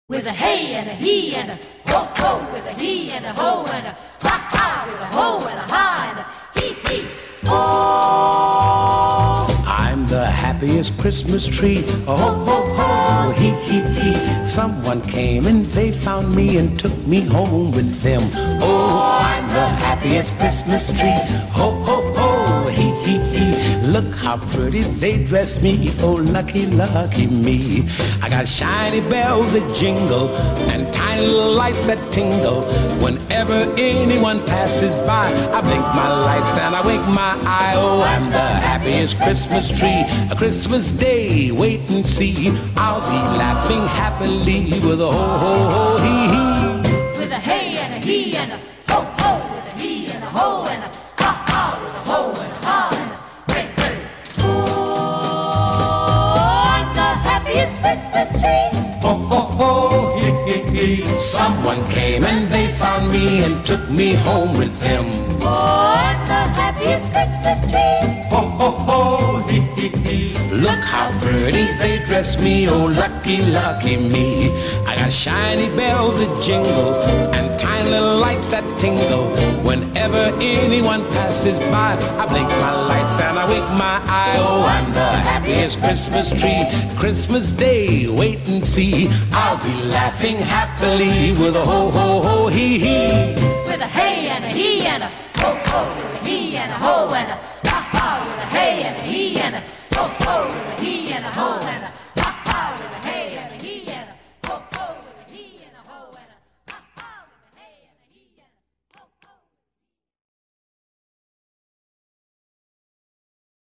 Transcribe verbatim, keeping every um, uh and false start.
With a hey and a he and a ho ho, with a he and a ho and a ha ha, with a ho and a ha and a hee hee. Oh, I'm the happiest Christmas tree. Oh ho ho ho, hee hee hee. Someone came and they found me and took me home with them. Oh, I'm the happiest Christmas tree. Ho ho ho, hee hee hee. Look how pretty they dress me. Oh, lucky, lucky me. I got shiny bells that jingle and tiny little lights that tingle. Whenever anyone passes by, I blink my lights and I wink my eye. Oh, I'm the happiest Christmas tree. A Christmas day, wait and see. I'll be laughing happily with a ho ho ho hee hee. with a hey and a he and a ho ho, with a he and a ho and a ha ha, with a ho and a ha and a hey hey. Oh, I'm the happiest Christmas tree. Ho ho ho, hee hee hee. Someone came and they found me and took me home with them. Oh, I'm the happiest Christmas tree. Ho ho ho, hee hee hee. Look how pretty they dress me. Oh, lucky, lucky me. I got shiny bells that jingle and tiny little lights that tingle. Whenever anyone passes by, I blink my lights and I wink my eye. Oh, I'm the happiest Christmas tree. Christmas Day, wait and see. I'll be laughing happily with a ho ho ho hee hee. With a hey and a he and a ho ho, with a he and a ho and a ha ha, with a hey and a he and a ho ho, with a he and a ho and a